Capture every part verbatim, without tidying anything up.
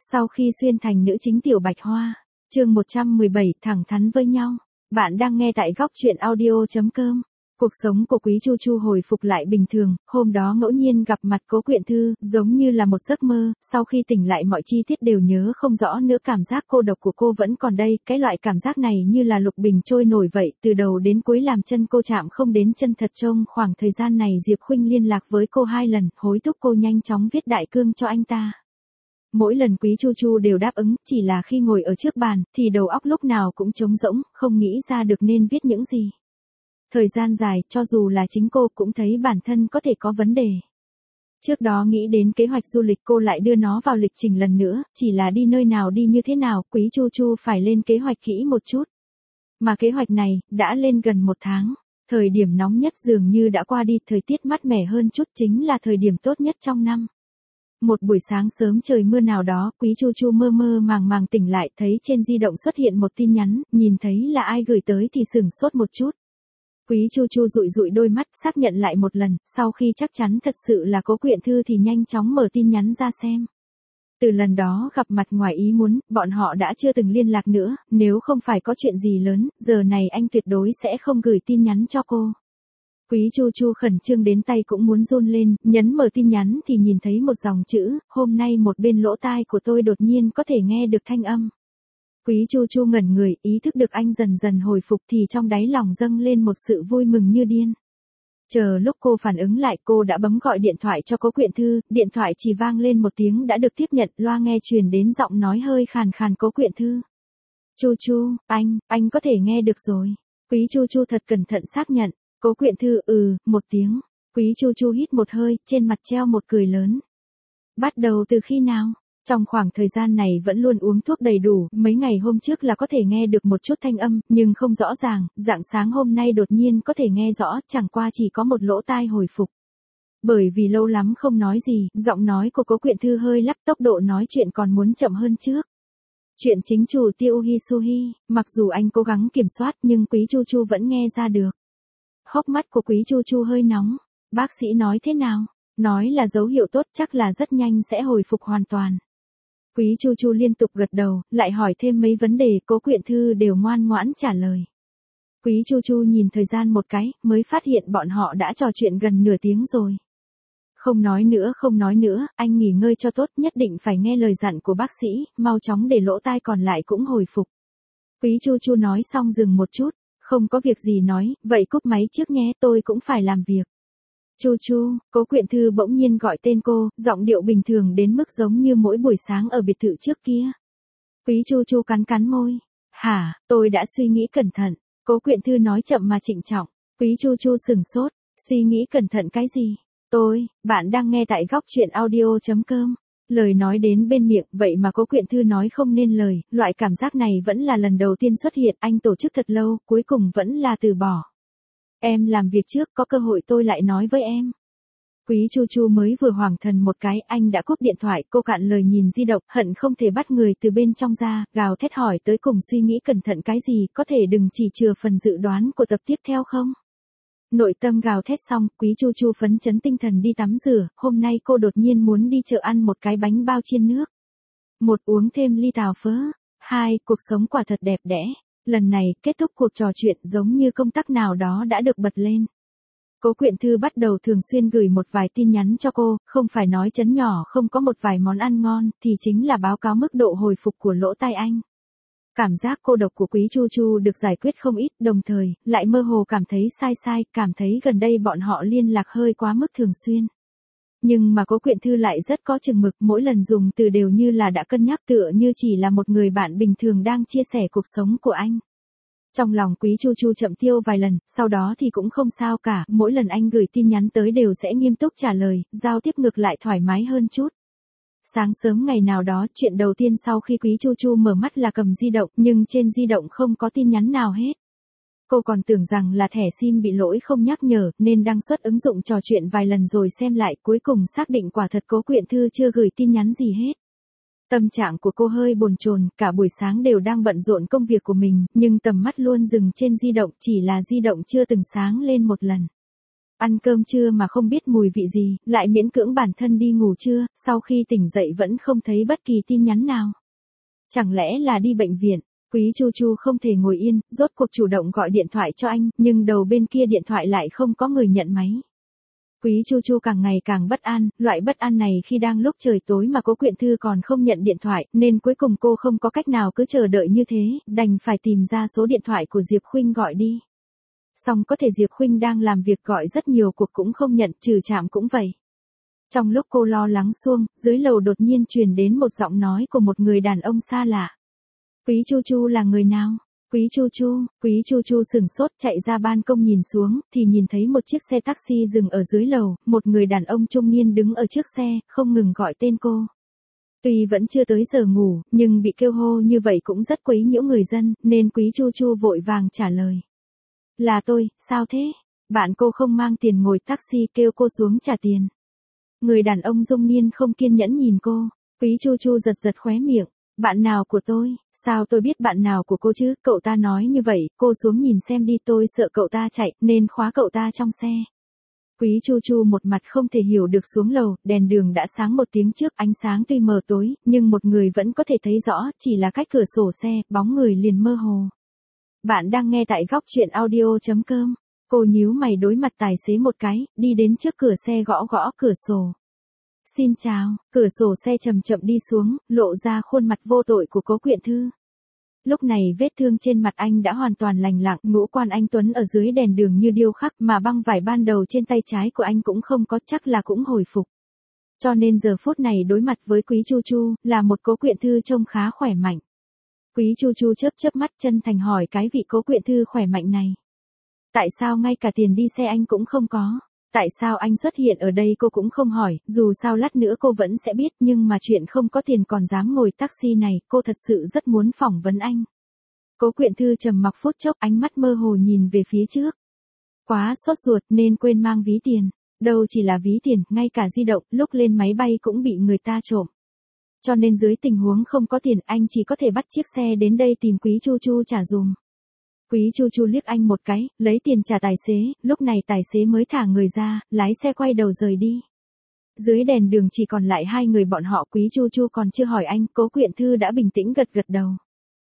Sau khi xuyên thành nữ chính Tiểu Bạch Hoa, chương một trăm mười bảy thẳng thắn với nhau. Bạn đang nghe tại góc truyện audio.com. Cuộc sống của Quý Chu Chu hồi phục lại bình thường, hôm đó ngẫu nhiên gặp mặt Cố Quyện Thư, giống như là một giấc mơ, sau khi tỉnh lại mọi chi tiết đều nhớ không rõ nữa, cảm giác cô độc của cô vẫn còn đây, cái loại cảm giác này như là lục bình trôi nổi vậy, từ đầu đến cuối làm chân cô chạm không đến chân thật. Trong khoảng thời gian này Diệp Khuynh liên lạc với cô hai lần, hối thúc cô nhanh chóng viết đại cương cho anh ta. Mỗi lần Quý Chu Chu đều đáp ứng, chỉ là khi ngồi ở trước bàn, thì đầu óc lúc nào cũng trống rỗng, không nghĩ ra được nên viết những gì. Thời gian dài, cho dù là chính cô cũng thấy bản thân có thể có vấn đề. Trước đó nghĩ đến kế hoạch du lịch cô lại đưa nó vào lịch trình lần nữa, chỉ là đi nơi nào đi như thế nào, Quý Chu Chu phải lên kế hoạch kỹ một chút. Mà kế hoạch này, đã lên gần một tháng. Thời điểm nóng nhất dường như đã qua đi, thời tiết mát mẻ hơn chút chính là thời điểm tốt nhất trong năm. Một buổi sáng sớm trời mưa nào đó, Quý Chu Chu mơ mơ màng màng tỉnh lại, thấy trên di động xuất hiện một tin nhắn, nhìn thấy là ai gửi tới thì sửng sốt một chút. Quý Chu Chu dụi dụi đôi mắt, xác nhận lại một lần, sau khi chắc chắn thật sự là Cố Quyện Thư thì nhanh chóng mở tin nhắn ra xem. Từ lần đó gặp mặt ngoài ý muốn, bọn họ đã chưa từng liên lạc nữa, nếu không phải có chuyện gì lớn, giờ này anh tuyệt đối sẽ không gửi tin nhắn cho cô. Quý Chu Chu khẩn trương đến tay cũng muốn run lên, nhấn mở tin nhắn thì nhìn thấy một dòng chữ, hôm nay một bên lỗ tai của tôi đột nhiên có thể nghe được thanh âm. Quý Chu Chu ngẩn người, ý thức được anh dần dần hồi phục thì trong đáy lòng dâng lên một sự vui mừng như điên. Chờ lúc cô phản ứng lại, cô đã bấm gọi điện thoại cho Cố Quyện Thư, điện thoại chỉ vang lên một tiếng đã được tiếp nhận, loa nghe truyền đến giọng nói hơi khàn khàn Cố Quyện Thư. Chu Chu, anh, anh có thể nghe được rồi. Quý Chu Chu thật cẩn thận xác nhận. Cố Quyện Thư ừ, một tiếng. Quý Chu Chu hít một hơi, trên mặt treo một cười lớn. Bắt đầu từ khi nào? Trong khoảng thời gian này vẫn luôn uống thuốc đầy đủ, mấy ngày hôm trước là có thể nghe được một chút thanh âm, nhưng không rõ ràng, rạng sáng hôm nay đột nhiên có thể nghe rõ, chẳng qua chỉ có một lỗ tai hồi phục. Bởi vì lâu lắm không nói gì, giọng nói của Cố Quyện Thư hơi lắp, tốc độ nói chuyện còn muốn chậm hơn trước. Chuyện chính chủ Tiêu Hisuhi, mặc dù anh cố gắng kiểm soát nhưng Quý Chu Chu vẫn nghe ra được. Hốc mắt của Quý Chu Chu hơi nóng. Bác sĩ nói thế nào? Nói là dấu hiệu tốt, chắc là rất nhanh sẽ hồi phục hoàn toàn. Quý Chu Chu liên tục gật đầu, lại hỏi thêm mấy vấn đề, Cố Quyện Thư đều ngoan ngoãn trả lời. Quý Chu Chu nhìn thời gian một cái, mới phát hiện bọn họ đã trò chuyện gần nửa tiếng rồi. Không nói nữa, không nói nữa, anh nghỉ ngơi cho tốt, nhất định phải nghe lời dặn của bác sĩ, mau chóng để lỗ tai còn lại cũng hồi phục. Quý Chu Chu nói xong dừng một chút. Không có việc gì nói, vậy cúp máy trước nhé, tôi cũng phải làm việc. Chu Chu, Cố Quyện Thư bỗng nhiên gọi tên cô, giọng điệu bình thường đến mức giống như mỗi buổi sáng ở biệt thự trước kia. Quý Chu Chu cắn cắn môi. Hả, tôi đã suy nghĩ cẩn thận. Cố Quyện Thư nói chậm mà trịnh trọng. Quý Chu Chu sừng sốt, suy nghĩ cẩn thận cái gì? Tôi, bạn đang nghe tại góc truyện audio.com. Lời nói đến bên miệng, vậy mà Cố Quyện Thư nói không nên lời, loại cảm giác này vẫn là lần đầu tiên xuất hiện, anh tổ chức thật lâu, cuối cùng vẫn là từ bỏ. Em làm việc trước, có cơ hội tôi lại nói với em. Quý Chu Chu mới vừa hoảng thần một cái, anh đã cúp điện thoại, cô cạn lời nhìn di động, hận không thể bắt người từ bên trong ra, gào thét hỏi tới cùng suy nghĩ cẩn thận cái gì, có thể đừng chỉ chừa phần dự đoán của tập tiếp theo không? Nội tâm gào thét xong, Quý Chu Chu phấn chấn tinh thần đi tắm rửa, hôm nay cô đột nhiên muốn đi chợ ăn một cái bánh bao chiên nước. Một uống thêm ly tàu phớ. Hai, cuộc sống quả thật đẹp đẽ. Lần này, kết thúc cuộc trò chuyện giống như công tắc nào đó đã được bật lên. Cố Quyện Thư bắt đầu thường xuyên gửi một vài tin nhắn cho cô, không phải nói chấn nhỏ không có một vài món ăn ngon, thì chính là báo cáo mức độ hồi phục của lỗ tai anh. Cảm giác cô độc của Quý Chu Chu được giải quyết không ít, đồng thời, lại mơ hồ cảm thấy sai sai, cảm thấy gần đây bọn họ liên lạc hơi quá mức thường xuyên. Nhưng mà Cố Quyện Thư lại rất có chừng mực, mỗi lần dùng từ đều như là đã cân nhắc, tựa như chỉ là một người bạn bình thường đang chia sẻ cuộc sống của anh. Trong lòng Quý Chu Chu chậm tiêu vài lần, sau đó thì cũng không sao cả, mỗi lần anh gửi tin nhắn tới đều sẽ nghiêm túc trả lời, giao tiếp ngược lại thoải mái hơn chút. Sáng sớm ngày nào đó, chuyện đầu tiên sau khi Quý Chu Chu mở mắt là cầm di động, nhưng trên di động không có tin nhắn nào hết. Cô còn tưởng rằng là thẻ sim bị lỗi không nhắc nhở, nên đăng xuất ứng dụng trò chuyện vài lần rồi xem lại, cuối cùng xác định quả thật Cố Quyện Thư chưa gửi tin nhắn gì hết. Tâm trạng của cô hơi bồn chồn, cả buổi sáng đều đang bận rộn công việc của mình, nhưng tầm mắt luôn dừng trên di động, chỉ là di động chưa từng sáng lên một lần. Ăn cơm trưa mà không biết mùi vị gì, lại miễn cưỡng bản thân đi ngủ trưa, sau khi tỉnh dậy vẫn không thấy bất kỳ tin nhắn nào. Chẳng lẽ là đi bệnh viện? Quý Chu Chu không thể ngồi yên, rốt cuộc chủ động gọi điện thoại cho anh, nhưng đầu bên kia điện thoại lại không có người nhận máy. Quý Chu Chu càng ngày càng bất an, loại bất an này khi đang lúc trời tối mà Cố Quyện Thư còn không nhận điện thoại, nên cuối cùng cô không có cách nào cứ chờ đợi như thế, đành phải tìm ra số điện thoại của Diệp Khuynh gọi đi. Song có thể Diệp Khuynh đang làm việc gọi rất nhiều cuộc cũng không nhận, trừ trạm cũng vậy. Trong lúc cô lo lắng xuông, dưới lầu đột nhiên truyền đến một giọng nói của một người đàn ông xa lạ. Quý Chu Chu là người nào? Quý Chu Chu, Quý Chu Chu sửng sốt chạy ra ban công nhìn xuống, thì nhìn thấy một chiếc xe taxi dừng ở dưới lầu, một người đàn ông trung niên đứng ở trước xe, không ngừng gọi tên cô. Tuy vẫn chưa tới giờ ngủ, nhưng bị kêu hô như vậy cũng rất quấy nhiễu người dân, nên Quý Chu Chu vội vàng trả lời. Là tôi, sao thế? Bạn cô không mang tiền ngồi taxi kêu cô xuống trả tiền. Người đàn ông trung niên không kiên nhẫn nhìn cô, Quý Chu Chu giật giật khóe miệng. Bạn nào của tôi, sao tôi biết bạn nào của cô chứ, cậu ta nói như vậy, cô xuống nhìn xem đi, tôi sợ cậu ta chạy, nên khóa cậu ta trong xe. Quý Chu Chu một mặt không thể hiểu được xuống lầu, đèn đường đã sáng một tiếng trước, ánh sáng tuy mờ tối, nhưng một người vẫn có thể thấy rõ, chỉ là cách cửa sổ xe, bóng người liền mơ hồ. Bạn đang nghe tại góc truyện audio chấm com, cô nhíu mày đối mặt tài xế một cái, đi đến trước cửa xe gõ gõ cửa sổ. Xin chào, cửa sổ xe chậm chậm đi xuống, lộ ra khuôn mặt vô tội của Cố Quyện Thư. Lúc này vết thương trên mặt anh đã hoàn toàn lành lặng, ngũ quan anh tuấn ở dưới đèn đường như điêu khắc, mà băng vải ban đầu trên tay trái của anh cũng không có, chắc là cũng hồi phục. Cho nên giờ phút này đối mặt với Quý Chu Chu, là một Cố Quyện Thư trông khá khỏe mạnh. Quý Chu Chu chớp chớp mắt chân thành hỏi cái vị Cố Quyện Thư khỏe mạnh này. Tại sao ngay cả tiền đi xe anh cũng không có? Tại sao anh xuất hiện ở đây cô cũng không hỏi, dù sao lát nữa cô vẫn sẽ biết, nhưng mà chuyện không có tiền còn dám ngồi taxi này, cô thật sự rất muốn phỏng vấn anh. Cố Quyện Thư trầm mặc phút chốc, ánh mắt mơ hồ nhìn về phía trước. Quá sốt ruột nên quên mang ví tiền, đâu chỉ là ví tiền, ngay cả di động, lúc lên máy bay cũng bị người ta trộm. Cho nên dưới tình huống không có tiền, anh chỉ có thể bắt chiếc xe đến đây tìm Quý Chu Chu trả dùm. Quý Chu Chu liếc anh một cái, lấy tiền trả tài xế, lúc này tài xế mới thả người ra, lái xe quay đầu rời đi. Dưới đèn đường chỉ còn lại hai người bọn họ, Quý Chu Chu còn chưa hỏi anh, Cố Quyện Thư đã bình tĩnh gật gật đầu.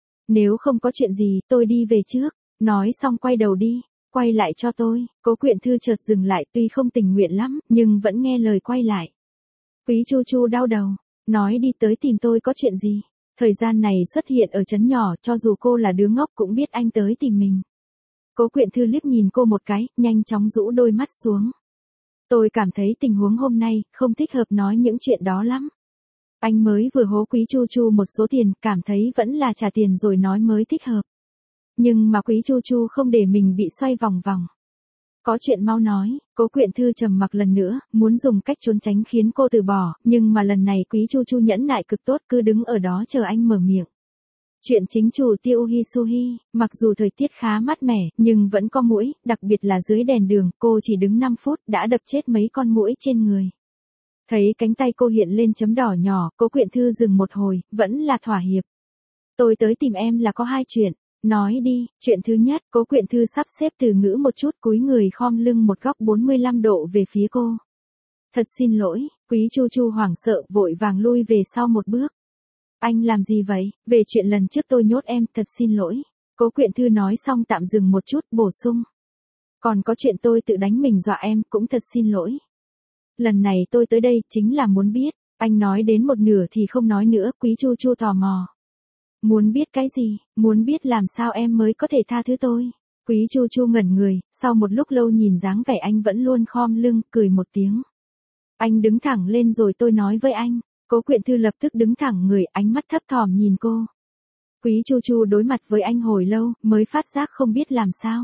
Nếu không có chuyện gì, tôi đi về trước, nói xong quay đầu đi, quay lại cho tôi, Cố Quyện Thư chợt dừng lại, tuy không tình nguyện lắm, nhưng vẫn nghe lời quay lại. Quý Chu Chu đau đầu, nói đi tới tìm tôi có chuyện gì. Thời gian này xuất hiện ở trấn nhỏ, cho dù cô là đứa ngốc cũng biết anh tới tìm mình. Cố Quyện Thư liếc nhìn cô một cái, nhanh chóng rũ đôi mắt xuống. Tôi cảm thấy tình huống hôm nay, không thích hợp nói những chuyện đó lắm. Anh mới vừa hố Quý Chu Chu một số tiền, cảm thấy vẫn là trả tiền rồi nói mới thích hợp. Nhưng mà Quý Chu Chu không để mình bị xoay vòng vòng. Có chuyện mau nói, Cố Quyện Thư trầm mặc lần nữa, muốn dùng cách trốn tránh khiến cô từ bỏ, nhưng mà lần này Quý Chu Chu nhẫn nại cực tốt, cứ đứng ở đó chờ anh mở miệng. Chuyện chính chủ Tiêu Hisuhi, mặc dù thời tiết khá mát mẻ, nhưng vẫn có muỗi, đặc biệt là dưới đèn đường, cô chỉ đứng năm phút đã đập chết mấy con muỗi trên người. Thấy cánh tay cô hiện lên chấm đỏ nhỏ, Cố Quyện Thư dừng một hồi, vẫn là thỏa hiệp. Tôi tới tìm em là có hai chuyện. Nói đi, chuyện thứ nhất, Cố Quyện Thư sắp xếp từ ngữ một chút, cúi người khom lưng một góc bốn mươi lăm độ về phía cô. Thật xin lỗi, Quý Chu Chu hoảng sợ, vội vàng lui về sau một bước. Anh làm gì vậy, về chuyện lần trước tôi nhốt em, thật xin lỗi. Cố Quyện Thư nói xong tạm dừng một chút, bổ sung. Còn có chuyện tôi tự đánh mình dọa em, cũng thật xin lỗi. Lần này tôi tới đây, chính là muốn biết, anh nói đến một nửa thì không nói nữa, Quý Chu Chu tò mò. Muốn biết cái gì, muốn biết làm sao em mới có thể tha thứ tôi. Quý Chu Chu ngẩn người, sau một lúc lâu nhìn dáng vẻ anh vẫn luôn khom lưng, cười một tiếng. Anh đứng thẳng lên rồi tôi nói với anh. Cố Quyện Thư lập tức đứng thẳng người, ánh mắt thấp thỏm nhìn cô. Quý Chu Chu đối mặt với anh hồi lâu, mới phát giác không biết làm sao.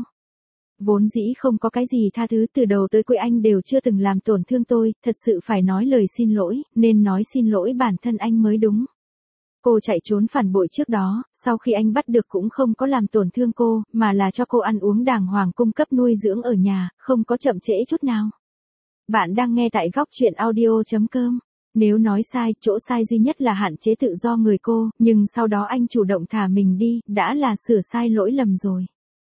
Vốn dĩ không có cái gì tha thứ, từ đầu tới cuối anh đều chưa từng làm tổn thương tôi, thật sự phải nói lời xin lỗi, nên nói xin lỗi bản thân anh mới đúng. Cô chạy trốn phản bội trước đó, sau khi anh bắt được cũng không có làm tổn thương cô, mà là cho cô ăn uống đàng hoàng, cung cấp nuôi dưỡng ở nhà, không có chậm trễ chút nào. Bạn đang nghe tại góc truyện audio chấm com. Nếu nói sai, chỗ sai duy nhất là hạn chế tự do người cô, nhưng sau đó anh chủ động thả mình đi, đã là sửa sai lỗi lầm rồi.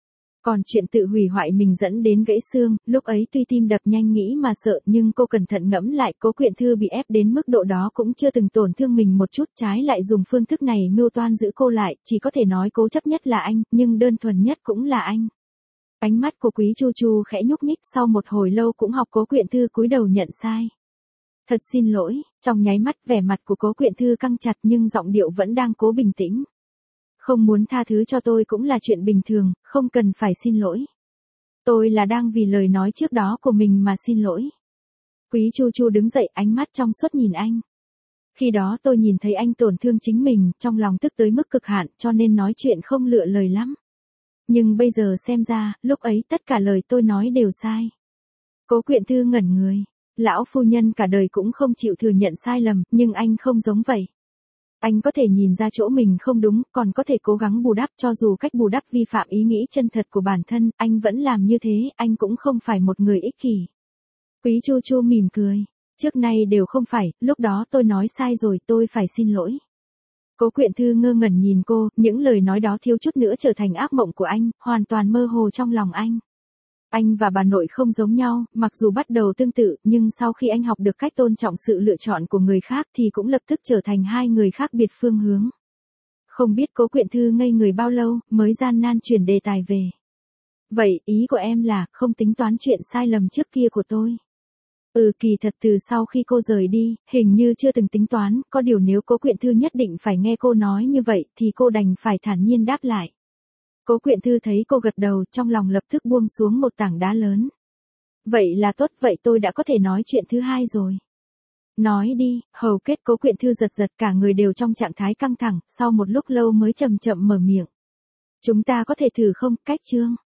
Còn chuyện tự hủy hoại mình dẫn đến gãy xương, lúc ấy tuy tim đập nhanh nghĩ mà sợ nhưng cô cẩn thận ngẫm lại Cố Quyện Thư bị ép đến mức độ đó cũng chưa từng tổn thương mình một chút, trái lại dùng phương thức này mưu toan giữ cô lại, chỉ có thể nói cố chấp nhất là anh, nhưng đơn thuần nhất cũng là anh. Ánh mắt của Quý Chu Chu khẽ nhúc nhích, sau một hồi lâu cũng học Cố Quyện Thư cúi đầu nhận sai. Thật xin lỗi, trong nháy mắt vẻ mặt của Cố Quyện Thư căng chặt nhưng giọng điệu vẫn đang cố bình tĩnh. Không muốn tha thứ cho tôi cũng là chuyện bình thường, không cần phải xin lỗi. Tôi là đang vì lời nói trước đó của mình mà xin lỗi. Quý Chu Chu đứng dậy, ánh mắt trong suốt nhìn anh. Khi đó tôi nhìn thấy anh tổn thương chính mình, trong lòng tức tới mức cực hạn cho nên nói chuyện không lựa lời lắm. Nhưng bây giờ xem ra, lúc ấy tất cả lời tôi nói đều sai. Cố Quyện Thư ngẩn người. Lão phu nhân cả đời cũng không chịu thừa nhận sai lầm, nhưng anh không giống vậy. Anh có thể nhìn ra chỗ mình không đúng, còn có thể cố gắng bù đắp, cho dù cách bù đắp vi phạm ý nghĩ chân thật của bản thân, anh vẫn làm như thế, anh cũng không phải một người ích kỷ. Quý Chu Chu mỉm cười. Trước nay đều không phải, lúc đó tôi nói sai rồi, tôi phải xin lỗi. Cố Quyện Thư ngơ ngẩn nhìn cô, những lời nói đó thiếu chút nữa trở thành ác mộng của anh, hoàn toàn mơ hồ trong lòng anh. Anh và bà nội không giống nhau, mặc dù bắt đầu tương tự, nhưng sau khi anh học được cách tôn trọng sự lựa chọn của người khác thì cũng lập tức trở thành hai người khác biệt phương hướng. Không biết Cố Quyện Thư ngây người bao lâu, mới gian nan chuyển đề tài về. Vậy, ý của em là, không tính toán chuyện sai lầm trước kia của tôi. Ừ, kỳ thật từ sau khi cô rời đi, hình như chưa từng tính toán, có điều nếu Cố Quyện Thư nhất định phải nghe cô nói như vậy, thì cô đành phải thản nhiên đáp lại. Cố Quyện Thư thấy cô gật đầu, trong lòng lập tức buông xuống một tảng đá lớn. Vậy là tốt, vậy tôi đã có thể nói chuyện thứ hai rồi. Nói đi, hầu kết Cố Quyện Thư giật giật, cả người đều trong trạng thái căng thẳng, sau một lúc lâu mới chậm chậm mở miệng. Chúng ta có thể thử không, cách chương.